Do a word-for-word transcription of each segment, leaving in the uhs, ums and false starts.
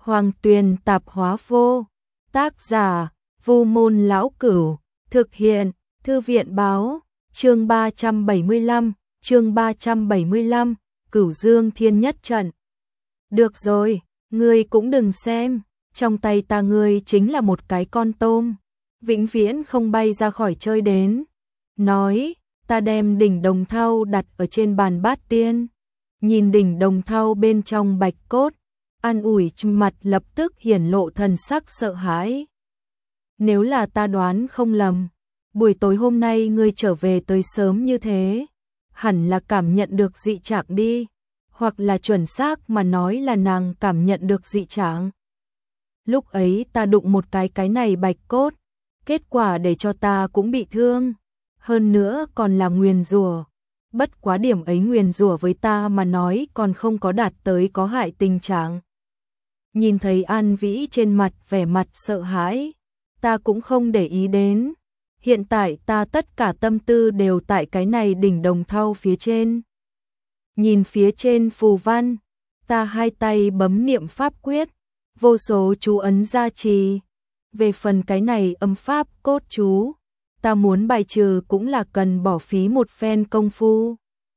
Hoàng Tuyền Tạp Hóa Vô. Tác giả: Vu Môn Lão Cửu. Thực hiện: Thư viện báo. Chương ba trăm bảy mươi lăm, chương ba trăm bảy mươi lăm, Cửu Dương Thiên Nhất Trận. Được rồi, ngươi cũng đừng xem, trong tay ta ngươi chính là một cái con tôm, vĩnh viễn không bay ra khỏi chơi đến. Nói, ta đem đỉnh đồng thau đặt ở trên bàn bát tiên, nhìn đỉnh đồng thau bên trong bạch cốt, an ủi mặt lập tức hiển lộ thần sắc sợ hãi. Nếu là ta đoán không lầm, buổi tối hôm nay ngươi trở về tới sớm như thế, hẳn là cảm nhận được dị trạng đi, hoặc là chuẩn xác mà nói là nàng cảm nhận được dị trạng. Lúc ấy ta đụng một cái cái này bạch cốt, kết quả để cho ta cũng bị thương, hơn nữa còn là nguyền rủa. Bất quá điểm ấy nguyền rủa với ta mà nói còn không có đạt tới có hại tình trạng. Nhìn thấy An Vĩ trên mặt vẻ mặt sợ hãi, ta cũng không để ý đến. Hiện tại ta tất cả tâm tư đều tại cái này đỉnh đồng thau phía trên. Nhìn phía trên phù văn, ta hai tay bấm niệm pháp quyết, vô số chú ấn gia trì. Về phần cái này âm pháp cốt chú, ta muốn bài trừ cũng là cần bỏ phí một phen công phu.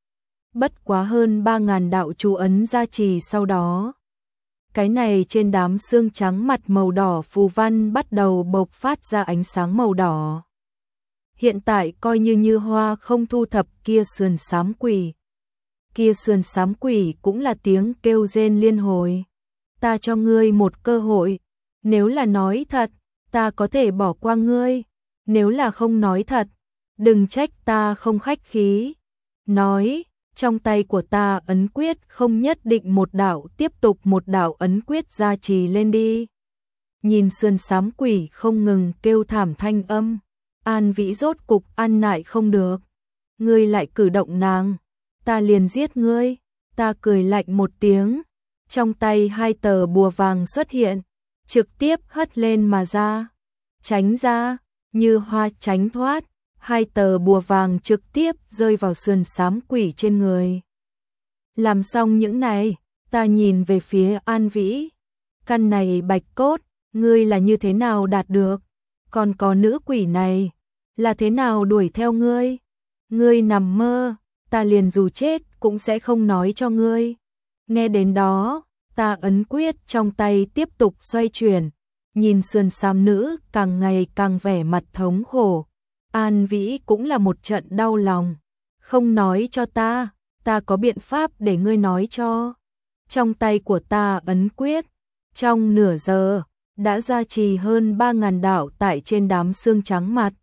Bất quá hơn ba ngàn đạo chú ấn gia trì sau đó, cái này trên đám xương trắng mặt màu đỏ phù văn bắt đầu bộc phát ra ánh sáng màu đỏ. Hiện tại coi như Như Hoa không thu thập kia sườn xám quỷ. Kia sườn xám quỷ cũng là tiếng kêu rên liên hồi. Ta cho ngươi một cơ hội, nếu là nói thật, ta có thể bỏ qua ngươi, nếu là không nói thật, đừng trách ta không khách khí. Nói, trong tay của ta ấn quyết không nhất định một đạo tiếp tục một đạo ấn quyết gia trì lên đi. Nhìn sườn xám quỷ không ngừng kêu thảm thanh âm, An Vĩ rốt cục ăn nại không được. Ngươi lại cử động nàng, ta liền giết ngươi. Ta cười lạnh một tiếng, trong tay hai tờ bùa vàng xuất hiện, trực tiếp hất lên mà ra. Tránh ra, Như Hoa tránh thoát, hai tờ bùa vàng trực tiếp rơi vào sườn xám quỷ trên người. Làm xong những này, ta nhìn về phía An Vĩ. Căn này bạch cốt, ngươi là như thế nào đạt được? Còn có nữ quỷ này, là thế nào đuổi theo ngươi? Ngươi nằm mơ, ta liền dù chết cũng sẽ không nói cho ngươi. Nghe đến đó, ta ấn quyết trong tay tiếp tục xoay chuyển, nhìn sườn xám nữ càng ngày càng vẻ mặt thống khổ. An Vĩ cũng là một trận đau lòng. Không nói cho ta, ta có biện pháp để ngươi nói cho. Trong tay của ta ấn quyết, trong nửa giờ, đã gia trì hơn ba ngàn đạo tại trên đám xương trắng mặt.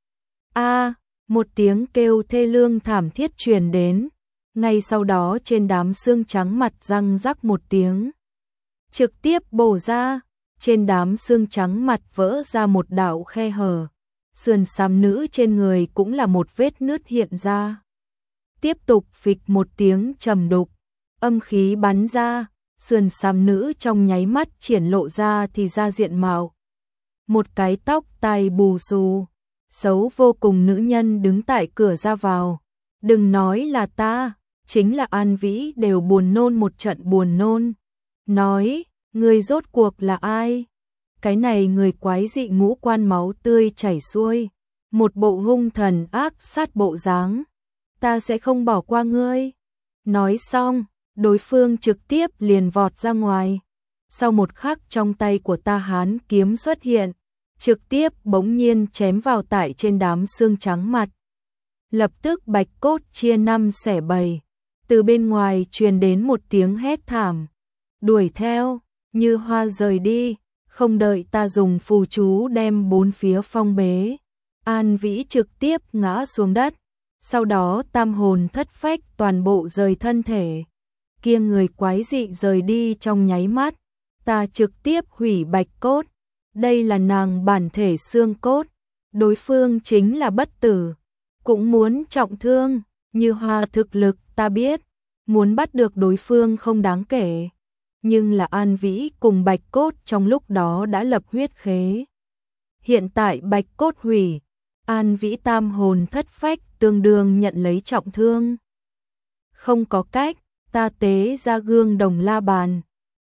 A, một tiếng kêu thê lương thảm thiết truyền đến, ngay sau đó trên đám xương trắng mặt răng rắc một tiếng, trực tiếp bổ ra, trên đám xương trắng mặt vỡ ra một đạo khe hở, sườn xám nữ trên người cũng là một vết nứt hiện ra. Tiếp tục phịch một tiếng trầm đục, âm khí bắn ra, sườn xám nữ trong nháy mắt triển lộ ra thì ra diện mạo. Một cái tóc tai bù xù, xấu vô cùng nữ nhân đứng tại cửa ra vào. Đừng nói là ta, chính là An Vĩ đều buồn nôn một trận buồn nôn. Nói, người rốt cuộc là ai? Cái này người quái dị ngũ quan máu tươi chảy xuôi, một bộ hung thần ác sát bộ dáng. Ta sẽ không bỏ qua ngươi. Nói xong, đối phương trực tiếp liền vọt ra ngoài. Sau một khắc trong tay của ta hán kiếm xuất hiện, trực tiếp bỗng nhiên chém vào tại trên đám xương trắng mặt. Lập tức bạch cốt chia năm xẻ bảy, từ bên ngoài truyền đến một tiếng hét thảm. Đuổi theo, Như Hoa rời đi, không đợi ta dùng phù chú đem bốn phía phong bế. An Vĩ trực tiếp ngã xuống đất, sau đó tam hồn thất phách toàn bộ rời thân thể. Kia người quái dị rời đi trong nháy mắt, ta trực tiếp hủy bạch cốt. Đây là nàng bản thể xương cốt, đối phương chính là bất tử, cũng muốn trọng thương. Như Hoa thực lực ta biết, muốn bắt được đối phương không đáng kể, nhưng là An Vĩ cùng bạch cốt trong lúc đó đã lập huyết khế. Hiện tại bạch cốt hủy, An Vĩ tam hồn thất phách tương đương nhận lấy trọng thương. Không có cách, ta tế ra gương đồng la bàn,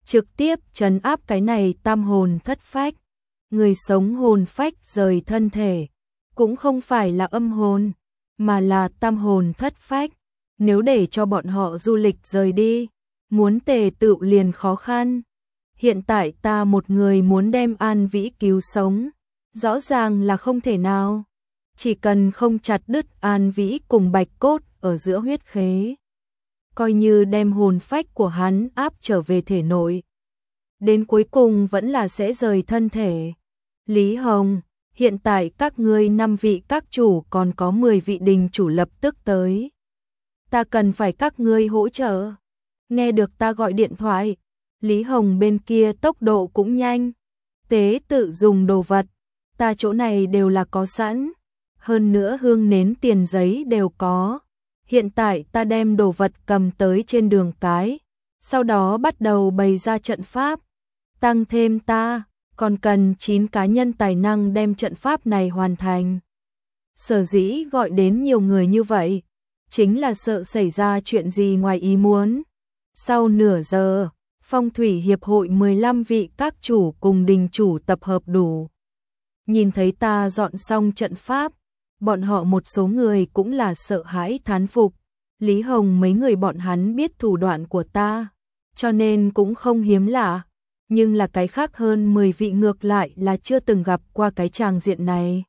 trực tiếp trấn áp cái này tam hồn thất phách. Người sống hồn phách rời thân thể, cũng không phải là âm hồn, mà là tam hồn thất phách. Nếu để cho bọn họ du lịch rời đi, muốn tề tựu liền khó khăn. Hiện tại ta một người muốn đem An Vĩ cứu sống, rõ ràng là không thể nào. Chỉ cần không chặt đứt An Vĩ cùng bạch cốt ở giữa huyết khế, coi như đem hồn phách của hắn áp trở về thể nội, đến cuối cùng vẫn là sẽ rời thân thể. Lý Hồng, hiện tại các ngươi năm vị các chủ còn có mười vị đình chủ lập tức tới. Ta cần phải các ngươi hỗ trợ. Nghe được ta gọi điện thoại, Lý Hồng bên kia tốc độ cũng nhanh. Tế tự dùng đồ vật, ta chỗ này đều là có sẵn. Hơn nữa hương nến tiền giấy đều có. Hiện tại ta đem đồ vật cầm tới trên đường cái, sau đó bắt đầu bày ra trận pháp. Tăng thêm ta, còn cần chín cá nhân tài năng đem trận pháp này hoàn thành. Sở dĩ gọi đến nhiều người như vậy, chính là sợ xảy ra chuyện gì ngoài ý muốn. Sau nửa giờ, Phong thủy hiệp hội mười lăm vị các chủ cùng đình chủ tập hợp đủ. Nhìn thấy ta dọn xong trận pháp, bọn họ một số người cũng là sợ hãi thán phục. Lý Hồng mấy người bọn hắn biết thủ đoạn của ta, cho nên cũng không hiếm lạ. Nhưng là cái khác hơn mười vị ngược lại là chưa từng gặp qua cái tràng diện này.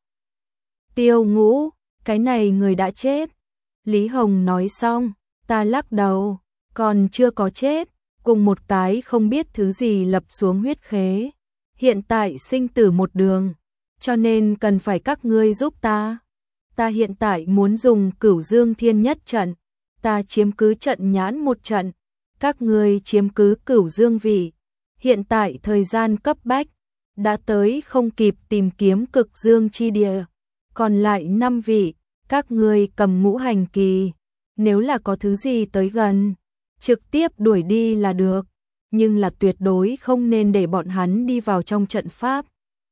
Tiêu Ngũ, cái này người đã chết. Lý Hồng nói xong, ta lắc đầu, còn chưa có chết, cùng một cái không biết thứ gì lập xuống huyết khế. Hiện tại sinh tử một đường, cho nên cần phải các ngươi giúp ta. Ta hiện tại muốn dùng Cửu Dương Thiên Nhất trận, ta chiếm cứ trận nhãn một trận, các ngươi chiếm cứ Cửu Dương vị. Hiện tại thời gian cấp bách, đã tới không kịp tìm kiếm Cực Dương chi địa. Còn lại năm vị, các ngươi cầm ngũ hành kỳ, nếu là có thứ gì tới gần, trực tiếp đuổi đi là được, nhưng là tuyệt đối không nên để bọn hắn đi vào trong trận pháp.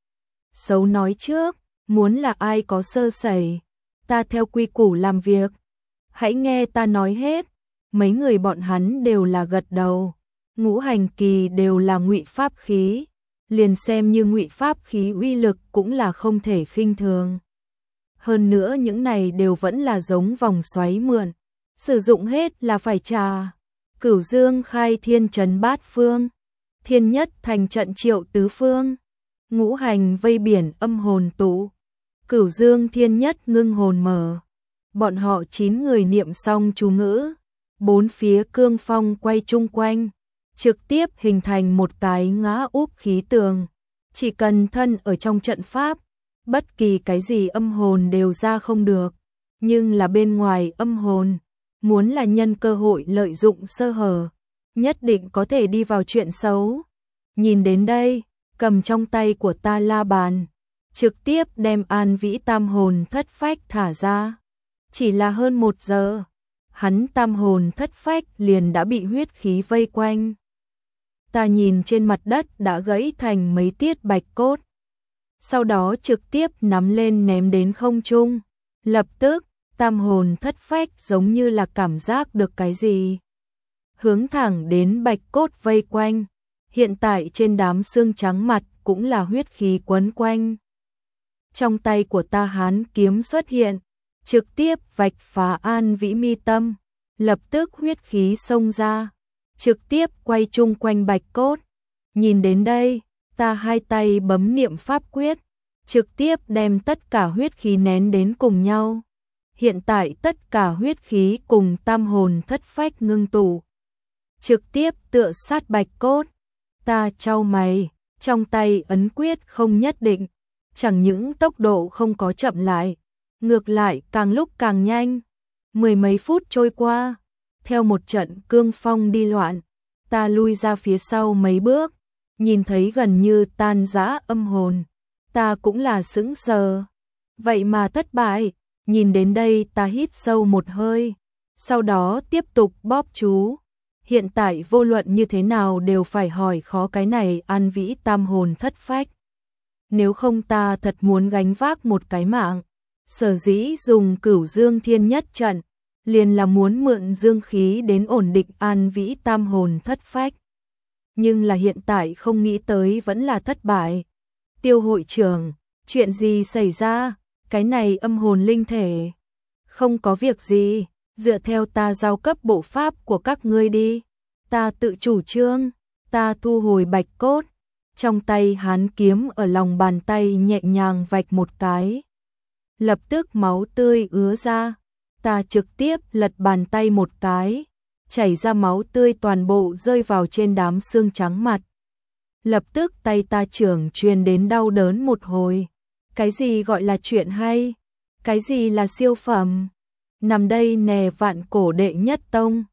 Xấu nói trước, muốn là ai có sơ sẩy, ta theo quy củ làm việc. Hãy nghe ta nói hết. Mấy người bọn hắn đều là gật đầu. Ngũ hành kỳ đều là ngụy pháp khí, liền xem như ngụy pháp khí uy lực cũng là không thể khinh thường. Hơn nữa những này đều vẫn là giống vòng xoáy mượn, sử dụng hết là phải trả. Cửu Dương khai thiên trấn bát phương, thiên nhất thành trận triệu tứ phương, ngũ hành vây biển âm hồn tụ, Cửu Dương thiên nhất ngưng hồn mở. Bọn họ chín người niệm xong chú ngữ, bốn phía cương phong quay chung quanh, trực tiếp hình thành một cái ngã úp khí tường. Chỉ cần thân ở trong trận pháp, bất kỳ cái gì âm hồn đều ra không được. Nhưng là bên ngoài âm hồn, muốn là nhân cơ hội lợi dụng sơ hở, nhất định có thể đi vào chuyện xấu. Nhìn đến đây, cầm trong tay của ta la bàn, trực tiếp đem An Vĩ tam hồn thất phách thả ra. Chỉ là hơn một giờ, hắn tam hồn thất phách liền đã bị huyết khí vây quanh. Ta nhìn trên mặt đất đã gãy thành mấy tiết bạch cốt, sau đó trực tiếp nắm lên ném đến không trung. Lập tức, tam hồn thất phách giống như là cảm giác được cái gì, hướng thẳng đến bạch cốt vây quanh. Hiện tại trên đám xương trắng mặt cũng là huyết khí quấn quanh. Trong tay của ta hán kiếm xuất hiện, trực tiếp vạch phá An Vĩ mi tâm, lập tức huyết khí xông ra, trực tiếp quay chung quanh bạch cốt. Nhìn đến đây, ta hai tay bấm niệm pháp quyết, trực tiếp đem tất cả huyết khí nén đến cùng nhau. Hiện tại tất cả huyết khí cùng tam hồn thất phách ngưng tụ, trực tiếp tựa sát bạch cốt. Ta chau mày, trong tay ấn quyết không nhất định, chẳng những tốc độ không có chậm lại, ngược lại càng lúc càng nhanh. Mười mấy phút trôi qua, theo một trận cương phong đi loạn, ta lui ra phía sau mấy bước, nhìn thấy gần như tan rã âm hồn, ta cũng là sững sờ. Vậy mà thất bại. Nhìn đến đây ta hít sâu một hơi, sau đó tiếp tục bóp chú. Hiện tại vô luận như thế nào đều phải hỏi khó cái này An Vĩ tam hồn thất phách. Nếu không ta thật muốn gánh vác một cái mạng. Sở dĩ dùng Cửu Dương Thiên Nhất trận, liền là muốn mượn dương khí đến ổn định An Vĩ tam hồn thất phách. nhưng là hiện tại không nghĩ tới vẫn là thất bại. Tiêu hội trưởng, chuyện gì xảy ra? Cái này âm hồn linh thể. Không có việc gì, dựa theo ta giao cấp bộ pháp của các ngươi đi. Ta tự chủ trương, ta thu hồi bạch cốt. Trong tay hắn kiếm ở lòng bàn tay nhẹ nhàng vạch một cái. Lập tức máu tươi ứa ra. Ta trực tiếp lật bàn tay một cái. Chảy ra máu tươi toàn bộ rơi vào trên đám xương trắng mặt. Lập tức tay ta trưởng truyền đến đau đớn một hồi. Cái gì gọi là chuyện hay? Cái gì là siêu phẩm? Nằm đây nè vạn cổ đệ nhất tông.